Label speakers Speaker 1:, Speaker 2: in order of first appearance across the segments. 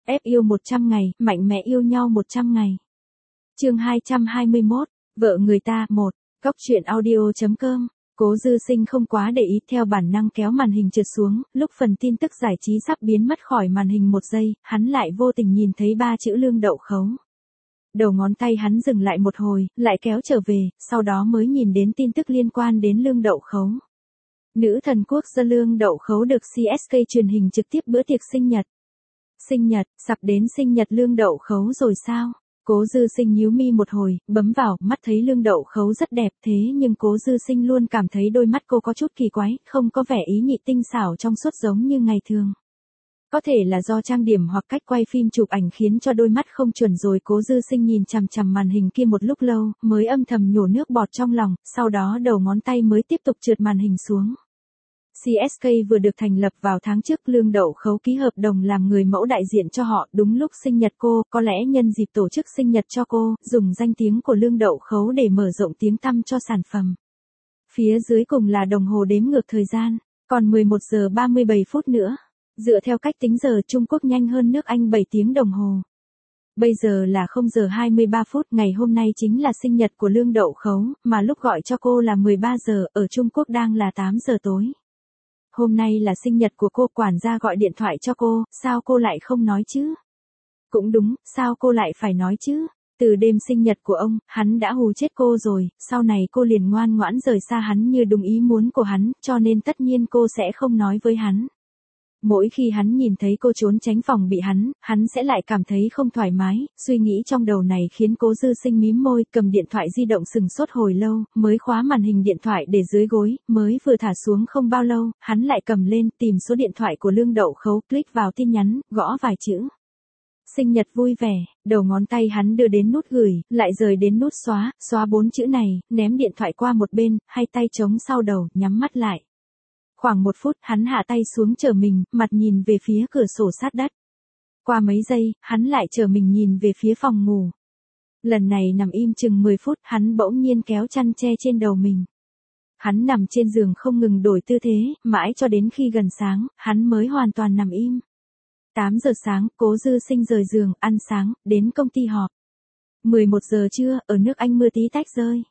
Speaker 1: Ép yêu 100 ngày, mạnh mẽ yêu nhau 100 ngày. Chương 221, vợ người ta 1, Cóc truyện audio.com. Cố Dư Sinh không quá để ý, theo bản năng kéo màn hình trượt xuống, lúc phần tin tức giải trí sắp biến mất khỏi màn hình một giây, hắn lại vô tình nhìn thấy 3 chữ Lương Đậu Khấu. Đầu ngón tay hắn dừng lại một hồi, lại kéo trở về, sau đó mới nhìn đến tin tức liên quan đến Lương Đậu Khấu. Nữ thần quốc gia Lương Đậu Khấu được CSK truyền hình trực tiếp bữa tiệc sinh nhật. Sinh nhật, sắp đến sinh nhật Lương Đậu Khấu rồi sao? Cố Dư Sinh nhíu mi một hồi, bấm vào, mắt thấy Lương Đậu Khấu rất đẹp, thế nhưng Cố Dư Sinh luôn cảm thấy đôi mắt cô có chút kỳ quái, không có vẻ ý nhị tinh xảo trong suốt giống như ngày thường. Có thể là do trang điểm hoặc cách quay phim chụp ảnh khiến cho đôi mắt không chuẩn rồi. Cố Dư Sinh nhìn chằm chằm màn hình kia một lúc lâu, mới âm thầm nhổ nước bọt trong lòng, sau đó đầu ngón tay mới tiếp tục trượt màn hình xuống. CSK vừa được thành lập vào tháng trước, Lương Đậu Khấu ký hợp đồng làm người mẫu đại diện cho họ, đúng lúc sinh nhật cô, có lẽ nhân dịp tổ chức sinh nhật cho cô, dùng danh tiếng của Lương Đậu Khấu để mở rộng tiếng tăm cho sản phẩm. Phía dưới cùng là đồng hồ đếm ngược thời gian, còn 11 giờ 37 phút nữa. Dựa theo cách tính giờ Trung Quốc nhanh hơn nước Anh 7 tiếng đồng hồ. Bây giờ là 0 giờ 23 phút, ngày hôm nay chính là sinh nhật của Lương Đậu Khấu, mà lúc gọi cho cô là 13 giờ, ở Trung Quốc đang là 8 giờ tối. Hôm nay là sinh nhật của cô, quản gia gọi điện thoại cho cô, sao cô lại không nói chứ? Cũng đúng, sao cô lại phải nói chứ? Từ đêm sinh nhật của ông, hắn đã hù chết cô rồi, sau này cô liền ngoan ngoãn rời xa hắn như đúng ý muốn của hắn, cho nên tất nhiên cô sẽ không nói với hắn. Mỗi khi hắn nhìn thấy cô trốn tránh phòng bị hắn sẽ lại cảm thấy không thoải mái, suy nghĩ trong đầu này khiến Cố Dư Sinh mím môi, cầm điện thoại di động sừng sốt hồi lâu, mới khóa màn hình điện thoại để dưới gối, mới vừa thả xuống không bao lâu, hắn lại cầm lên, tìm số điện thoại của Lương Đậu Khấu, click vào tin nhắn, gõ vài chữ. Sinh nhật vui vẻ, đầu ngón tay hắn đưa đến nút gửi, lại rời đến nút xóa 4 chữ này, ném điện thoại qua một bên, hai tay chống sau đầu, nhắm mắt lại. Khoảng 1 phút, hắn hạ tay xuống trở mình, mặt nhìn về phía cửa sổ sát đất. Qua mấy giây, hắn lại trở mình nhìn về phía phòng ngủ. Lần này nằm im chừng 10 phút, hắn bỗng nhiên kéo chăn che trên đầu mình. Hắn nằm trên giường không ngừng đổi tư thế, mãi cho đến khi gần sáng, hắn mới hoàn toàn nằm im. 8 giờ sáng, Cố Dư Sinh rời giường, ăn sáng, đến công ty họp. 11 giờ trưa, ở nước Anh mưa tí tách rơi.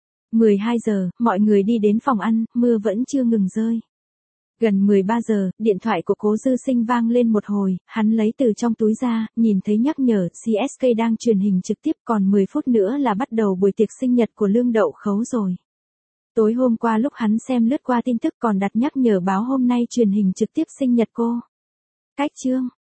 Speaker 1: 12 giờ, mọi người đi đến phòng ăn, mưa vẫn chưa ngừng rơi. Gần 13 giờ, điện thoại của Cố Dư Sinh vang lên một hồi, hắn lấy từ trong túi ra, nhìn thấy nhắc nhở CSK đang truyền hình trực tiếp, còn 10 phút nữa là bắt đầu buổi tiệc sinh nhật của Lương Đậu Khấu rồi. Tối hôm qua lúc hắn xem lướt qua tin tức còn đặt nhắc nhở báo hôm nay truyền hình trực tiếp sinh nhật cô. Cách chương